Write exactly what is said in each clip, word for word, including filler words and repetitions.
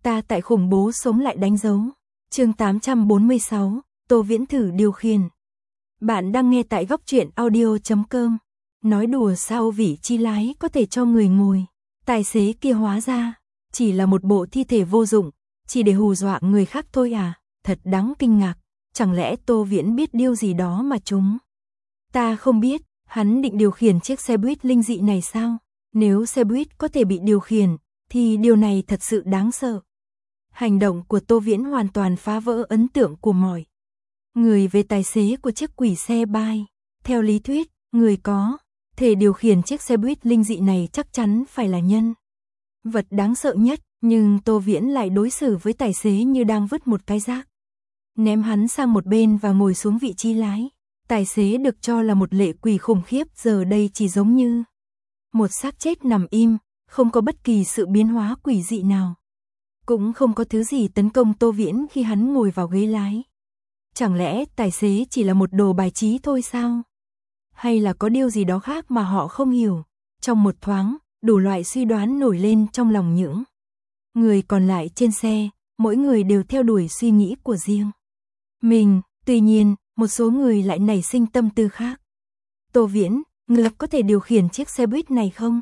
Ta tại khủng bố sống lại đánh dấu. Chương tám trăm bốn mươi sáu, Tô Viễn thử điều khiển. Bạn đang nghe tại góc truyện audio chấm com. Nói đùa sao vị trí lái có thể cho người ngồi. Tài xế kia hóa ra chỉ là một bộ thi thể vô dụng, chỉ để hù dọa người khác thôi à, thật đáng kinh ngạc. Chẳng lẽ Tô Viễn biết điều gì đó mà chúng ta không biết? Hắn định điều khiển chiếc xe buýt linh dị này sao? Nếu xe buýt có thể bị điều khiển, thì điều này thật sự đáng sợ. Hành động của Tô Viễn hoàn toàn phá vỡ ấn tượng của mọi người về tài xế của chiếc quỷ xe bay. Theo lý thuyết, người có thể điều khiển chiếc xe buýt linh dị này chắc chắn phải là nhân vật đáng sợ nhất, nhưng Tô Viễn lại đối xử với tài xế như đang vứt một cái rác. Ném hắn sang một bên và ngồi xuống vị trí lái. Tài xế được cho là một lệ quỷ khủng khiếp giờ đây chỉ giống như một xác chết nằm im, không có bất kỳ sự biến hóa quỷ dị nào. Cũng không có thứ gì tấn công Tô Viễn khi hắn ngồi vào ghế lái. Chẳng lẽ tài xế chỉ là một đồ bài trí thôi sao? Hay là có điều gì đó khác mà họ không hiểu? Trong một thoáng, đủ loại suy đoán nổi lên trong lòng những người còn lại trên xe, mỗi người đều theo đuổi suy nghĩ của riêng mình. Tuy nhiên, một số người lại nảy sinh tâm tư khác. Tô Viễn, ngươi có thể điều khiển chiếc xe buýt này không?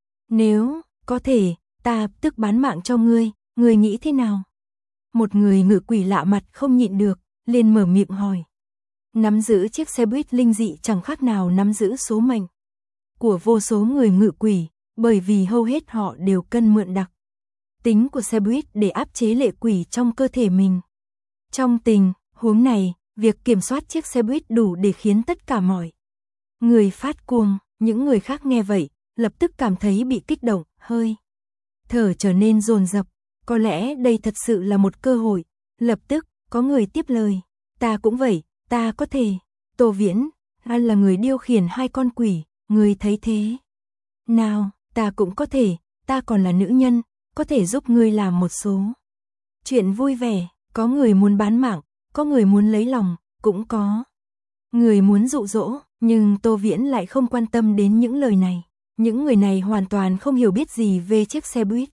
Nếu có thể, ta tức bán mạng cho ngươi, ngươi nghĩ thế nào? Một người ngự quỷ lạ mặt không nhịn được, liền mở miệng hỏi. Nắm giữ chiếc xe buýt linh dị chẳng khác nào nắm giữ số mệnh của vô số người ngự quỷ, bởi vì hầu hết họ đều cần mượn đặc tính của xe buýt để áp chế lệ quỷ trong cơ thể mình. Trong tình huống này, việc kiểm soát chiếc xe buýt đủ để khiến tất cả mọi người phát cuồng. Những người khác nghe vậy, lập tức cảm thấy bị kích động, hơi thở trở nên dồn dập. Có lẽ đây thật sự là một cơ hội. Lập tức, có người tiếp lời. Ta cũng vậy, ta có thể. Tô Viễn, anh là người điều khiển hai con quỷ, người thấy thế nào? Ta cũng có thể, ta còn là nữ nhân, có thể giúp ngươi làm một số chuyện vui vẻ. Có người muốn bán mạng, có người muốn lấy lòng, cũng có người muốn dụ dỗ, nhưng Tô Viễn lại không quan tâm đến những lời này. Những người này hoàn toàn không hiểu biết gì về chiếc xe buýt.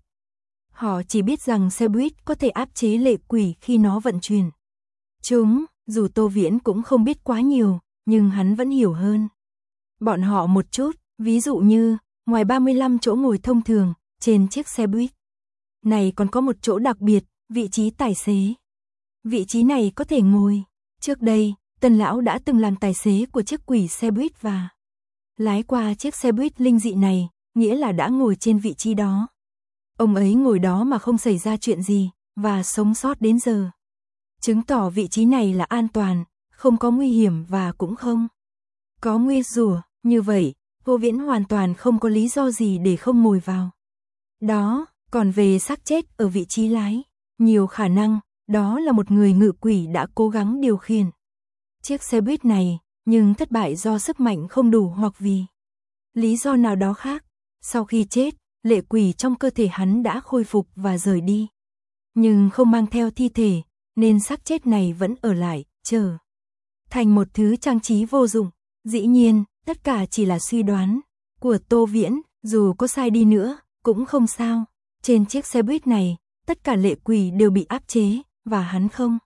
Họ chỉ biết rằng xe buýt có thể áp chế lệ quỷ khi nó vận chuyển. Chúng, dù Tô Viễn cũng không biết quá nhiều, nhưng hắn vẫn hiểu hơn bọn họ một chút. Ví dụ như, ngoài ba mươi lăm chỗ ngồi thông thường, trên chiếc xe buýt này còn có một chỗ đặc biệt, vị trí tài xế. Vị trí này có thể ngồi. Trước đây, Tần Lão đã từng làm tài xế của chiếc quỷ xe buýt và lái qua chiếc xe buýt linh dị này, nghĩa là đã ngồi trên vị trí đó. Ông ấy ngồi đó mà không xảy ra chuyện gì, và sống sót đến giờ. Chứng tỏ vị trí này là an toàn, không có nguy hiểm và cũng không có nguy rủa. Như vậy, Tô Viễn hoàn toàn không có lý do gì để không ngồi vào đó. Còn về xác chết ở vị trí lái, nhiều khả năng đó là một người ngự quỷ đã cố gắng điều khiển chiếc xe buýt này, nhưng thất bại do sức mạnh không đủ hoặc vì lý do nào đó khác. Sau khi chết, lệ quỷ trong cơ thể hắn đã khôi phục và rời đi, nhưng không mang theo thi thể, nên xác chết này vẫn ở lại, trở thành một thứ trang trí vô dụng. Dĩ nhiên, tất cả chỉ là suy đoán của Tô Viễn, dù có sai đi nữa, cũng không sao. Trên chiếc xe buýt này, tất cả lệ quỷ đều bị áp chế, và hắn không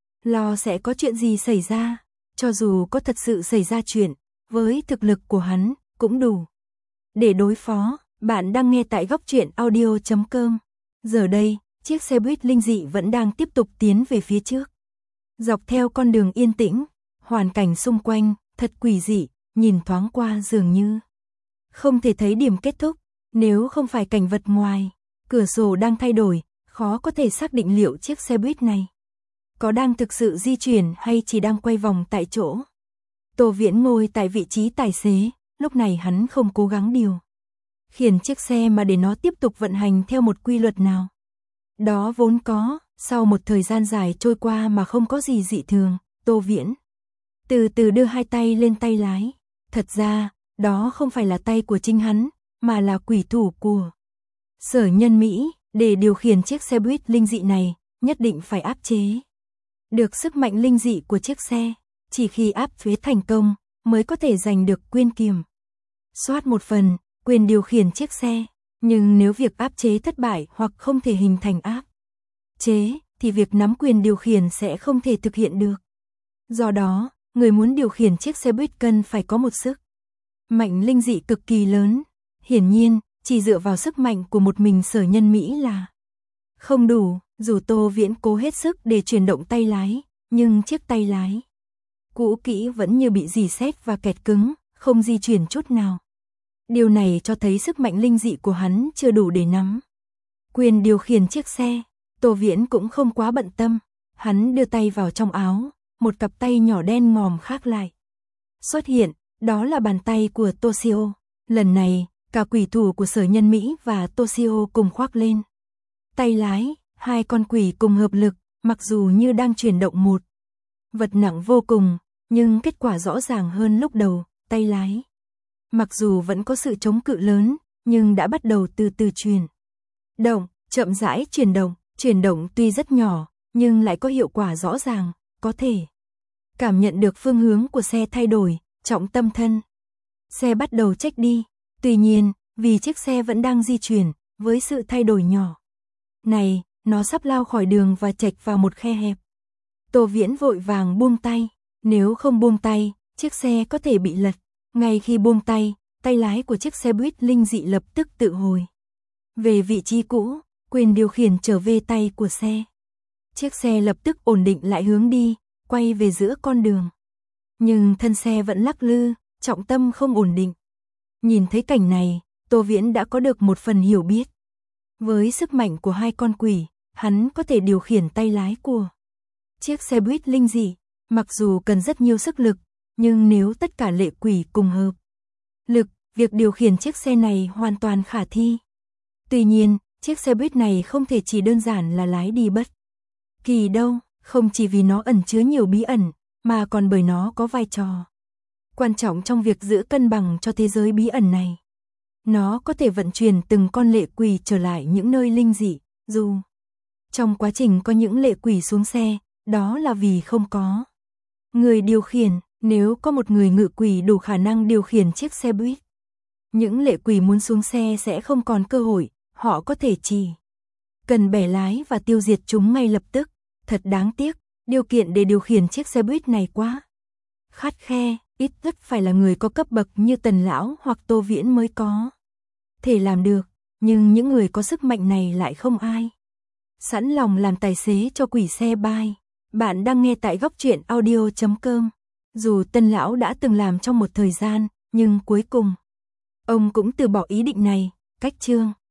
lo sẽ có chuyện gì xảy ra. Cho dù có thật sự xảy ra chuyện, với thực lực của hắn, cũng đủ để đối phó. Bạn đang nghe tại góc truyện audio chấm com. Giờ đây, chiếc xe buýt linh dị vẫn đang tiếp tục tiến về phía trước. Dọc theo con đường yên tĩnh, hoàn cảnh xung quanh, thật quỷ dị, nhìn thoáng qua dường như không thể thấy điểm kết thúc. Nếu không phải cảnh vật ngoài cửa sổ đang thay đổi, khó có thể xác định liệu chiếc xe buýt này có đang thực sự di chuyển hay chỉ đang quay vòng tại chỗ. Tô Viễn ngồi tại vị trí tài xế, lúc này hắn không cố gắng điều khiển chiếc xe mà để nó tiếp tục vận hành theo một quy luật nào đó vốn có. Sau một thời gian dài trôi qua mà không có gì dị thường, Tô Viễn từ từ đưa hai tay lên tay lái. Thật ra, đó không phải là tay của chính hắn, mà là quỷ thủ của Sở Nhân Mỹ. Để điều khiển chiếc xe buýt linh dị này, nhất định phải áp chế được sức mạnh linh dị của chiếc xe. Chỉ khi áp chế thành công, mới có thể giành được quyền kiểm soát một phần, quyền điều khiển chiếc xe. Nhưng nếu việc áp chế thất bại hoặc không thể hình thành áp chế, thì việc nắm quyền điều khiển sẽ không thể thực hiện được. Do đó, người muốn điều khiển chiếc xe buýt cần phải có một sức mạnh linh dị cực kỳ lớn. Hiển nhiên, chỉ dựa vào sức mạnh của một mình Sở Nhân Mỹ là không đủ, dù Tô Viễn cố hết sức để chuyển động tay lái, nhưng chiếc tay lái cũ kỹ vẫn như bị rỉ sét và kẹt cứng, không di chuyển chút nào. Điều này cho thấy sức mạnh linh dị của hắn chưa đủ để nắm quyền điều khiển chiếc xe. Tô Viễn cũng không quá bận tâm, hắn đưa tay vào trong áo, một cặp tay nhỏ đen ngòm khác lại xuất hiện, đó là bàn tay của Toshio. Lần này, cả quỷ thủ của Sở Nhân Mỹ và Toshio cùng khoác lên tay lái, hai con quỷ cùng hợp lực, mặc dù như đang chuyển động một vật nặng vô cùng, nhưng kết quả rõ ràng hơn lúc đầu. Tay lái, mặc dù vẫn có sự chống cự lớn, nhưng đã bắt đầu từ từ chuyển động, chậm rãi chuyển động. Chuyển động tuy rất nhỏ, nhưng lại có hiệu quả rõ ràng, có thể cảm nhận được phương hướng của xe thay đổi, trọng tâm thân xe bắt đầu chệch đi. Tuy nhiên, vì chiếc xe vẫn đang di chuyển, với sự thay đổi nhỏ này, nó sắp lao khỏi đường và chệch vào một khe hẹp. Tô Viễn vội vàng buông tay, nếu không buông tay, chiếc xe có thể bị lật. Ngay khi buông tay, tay lái của chiếc xe buýt linh dị lập tức tự hồi về vị trí cũ, quyền điều khiển trở về tay của xe. Chiếc xe lập tức ổn định lại hướng đi, quay về giữa con đường. Nhưng thân xe vẫn lắc lư, trọng tâm không ổn định. Nhìn thấy cảnh này, Tô Viễn đã có được một phần hiểu biết. Với sức mạnh của hai con quỷ, hắn có thể điều khiển tay lái của chiếc xe buýt linh dị. Mặc dù cần rất nhiều sức lực, nhưng nếu tất cả lệ quỷ cùng hợp lực, việc điều khiển chiếc xe này hoàn toàn khả thi. Tuy nhiên, chiếc xe buýt này không thể chỉ đơn giản là lái đi bất kỳ đâu, không chỉ vì nó ẩn chứa nhiều bí ẩn, mà còn bởi nó có vai trò quan trọng trong việc giữ cân bằng cho thế giới bí ẩn này. Nó có thể vận chuyển từng con lệ quỷ trở lại những nơi linh dị, dù trong quá trình có những lệ quỷ xuống xe, đó là vì không có người điều khiển. Nếu có một người ngự quỷ đủ khả năng điều khiển chiếc xe buýt, những lệ quỷ muốn xuống xe sẽ không còn cơ hội, họ có thể chỉ cần bẻ lái và tiêu diệt chúng ngay lập tức. Thật đáng tiếc, điều kiện để điều khiển chiếc xe buýt này quá khắt khe, ít nhất phải là người có cấp bậc như Tần Lão hoặc Tô Viễn mới có thể làm được, nhưng những người có sức mạnh này lại không ai sẵn lòng làm tài xế cho quỷ xe bay. Bạn đang nghe tại góc truyện audio chấm com. Dù Tần Lão đã từng làm trong một thời gian, nhưng cuối cùng ông cũng từ bỏ ý định này. Cách chương